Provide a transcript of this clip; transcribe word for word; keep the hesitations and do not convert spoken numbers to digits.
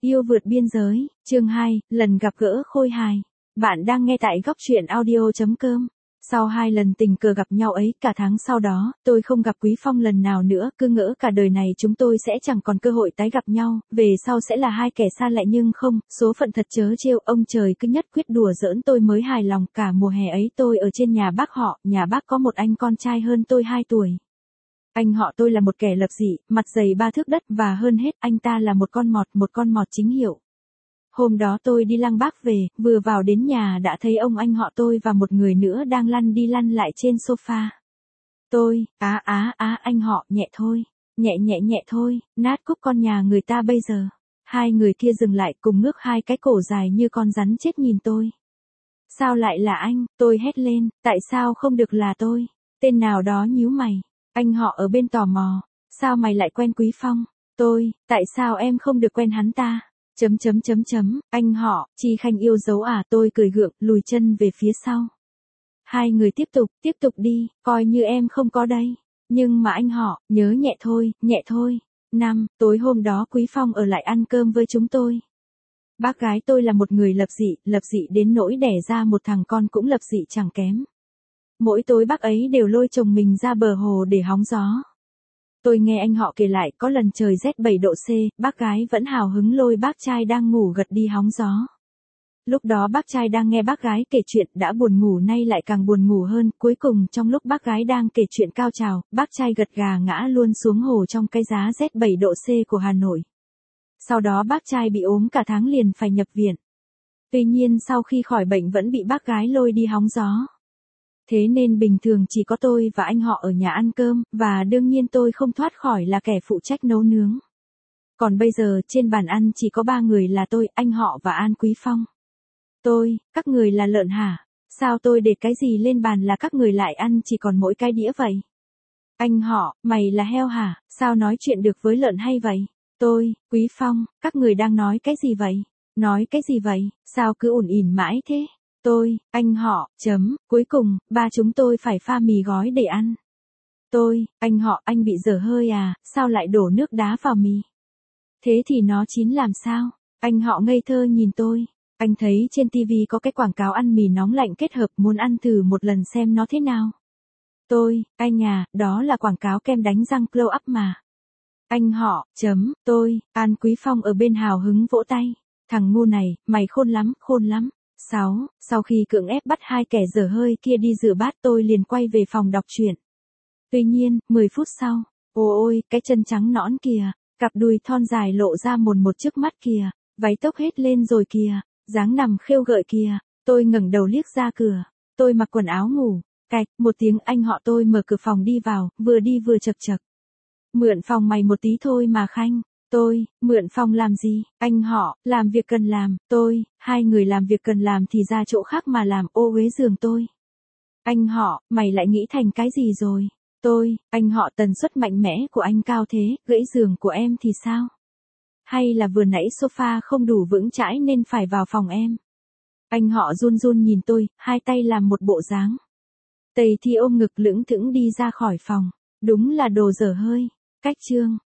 Yêu vượt biên giới, chương hai, lần gặp gỡ khôi hài. Bạn đang nghe tại góc truyện audio chấm com. Sau hai lần tình cờ gặp nhau ấy, cả tháng sau đó, tôi không gặp Quý Phong lần nào nữa, cứ ngỡ cả đời này chúng tôi sẽ chẳng còn cơ hội tái gặp nhau, về sau sẽ là hai kẻ xa lạ nhưng không, số phận thật trớ trêu, ông trời cứ nhất quyết đùa giỡn tôi mới hài lòng. Cả mùa hè ấy tôi ở trên nhà bác họ, nhà bác có một anh con trai hơn tôi hai tuổi. Anh họ tôi là một kẻ lập dị, mặt dày ba thước đất và hơn hết anh ta là một con mọt, một con mọt chính hiệu. Hôm đó tôi đi lăng Bác về, vừa vào đến nhà đã thấy ông anh họ tôi và một người nữa đang lăn đi lăn lại trên sofa. Tôi, á á á anh họ, nhẹ thôi, nhẹ nhẹ nhẹ thôi, nát cúc con nhà người ta bây giờ. Hai người kia dừng lại cùng ngước hai cái cổ dài như con rắn chết nhìn tôi. Sao lại là anh, tôi hét lên, tại sao không được là tôi? Tên nào đó nhíu mày. Anh họ ở bên tò mò, sao mày lại quen Quý Phong? Tôi, tại sao em không được quen hắn ta? Chấm chấm chấm chấm, anh họ, Chi Khanh yêu dấu à? Tôi cười gượng, lùi chân về phía sau. Hai người tiếp tục, tiếp tục đi, coi như em không có đây. Nhưng mà anh họ, nhớ nhẹ thôi, nhẹ thôi. Năm, tối hôm đó Quý Phong ở lại ăn cơm với chúng tôi. Bác gái tôi là một người lập dị, lập dị đến nỗi đẻ ra một thằng con cũng lập dị chẳng kém. Mỗi tối bác ấy đều lôi chồng mình ra bờ hồ để hóng gió. Tôi nghe anh họ kể lại có lần trời rét bảy độ C, bác gái vẫn hào hứng lôi bác trai đang ngủ gật đi hóng gió. Lúc đó bác trai đang nghe bác gái kể chuyện đã buồn ngủ nay lại càng buồn ngủ hơn, cuối cùng trong lúc bác gái đang kể chuyện cao trào, bác trai gật gà ngã luôn xuống hồ trong cái giá rét bảy độ C của Hà Nội. Sau đó bác trai bị ốm cả tháng liền phải nhập viện. Tuy nhiên sau khi khỏi bệnh vẫn bị bác gái lôi đi hóng gió. Thế nên bình thường chỉ có tôi và anh họ ở nhà ăn cơm, và đương nhiên tôi không thoát khỏi là kẻ phụ trách nấu nướng. Còn bây giờ trên bàn ăn chỉ có ba người là tôi, anh họ và An Quý Phong. Tôi, các người là lợn hả? Sao tôi để cái gì lên bàn là các người lại ăn chỉ còn mỗi cái đĩa vậy? Anh họ, mày là heo hả? Sao nói chuyện được với lợn hay vậy? Tôi, Quý Phong, các người đang nói cái gì vậy? Nói cái gì vậy? Sao cứ ủn ỉn mãi thế? Tôi, anh họ, chấm, cuối cùng, ba chúng tôi phải pha mì gói để ăn. Tôi, anh họ, anh bị dở hơi à, sao lại đổ nước đá vào mì? Thế thì nó chín làm sao? Anh họ ngây thơ nhìn tôi. Anh thấy trên tivi có cái quảng cáo ăn mì nóng lạnh kết hợp, muốn ăn thử một lần xem nó thế nào. Tôi, anh à, đó là quảng cáo kem đánh răng Glow Up mà. Anh họ, chấm, tôi, An Quý Phong ở bên hào hứng vỗ tay. Thằng ngu này, mày khôn lắm, khôn lắm. sáu. Sau khi cưỡng ép bắt hai kẻ dở hơi kia đi rửa bát tôi liền quay về phòng đọc truyện. Tuy nhiên, mười phút sau, ôi, cái chân trắng nõn kìa, cặp đùi thon dài lộ ra mồn một trước mắt kìa, váy tốc hết lên rồi kìa, dáng nằm khêu gợi kìa, tôi ngẩng đầu liếc ra cửa, tôi mặc quần áo ngủ, cạch, một tiếng anh họ tôi mở cửa phòng đi vào, vừa đi vừa chật chật. Mượn phòng mày một tí thôi mà Khanh. Tôi, mượn phòng làm gì? Anh họ, làm việc cần làm. Tôi, hai người làm việc cần làm thì ra chỗ khác mà làm, ô uế giường tôi. Anh họ, mày lại nghĩ thành cái gì rồi? Tôi, anh họ, tần suất mạnh mẽ của anh cao thế, gãy giường của em thì sao? Hay là vừa nãy sofa không đủ vững chãi nên phải vào phòng em? Anh họ run run nhìn tôi, hai tay làm một bộ dáng. Tây thì ôm ngực lững thững đi ra khỏi phòng. Đúng là đồ dở hơi. Cách chương.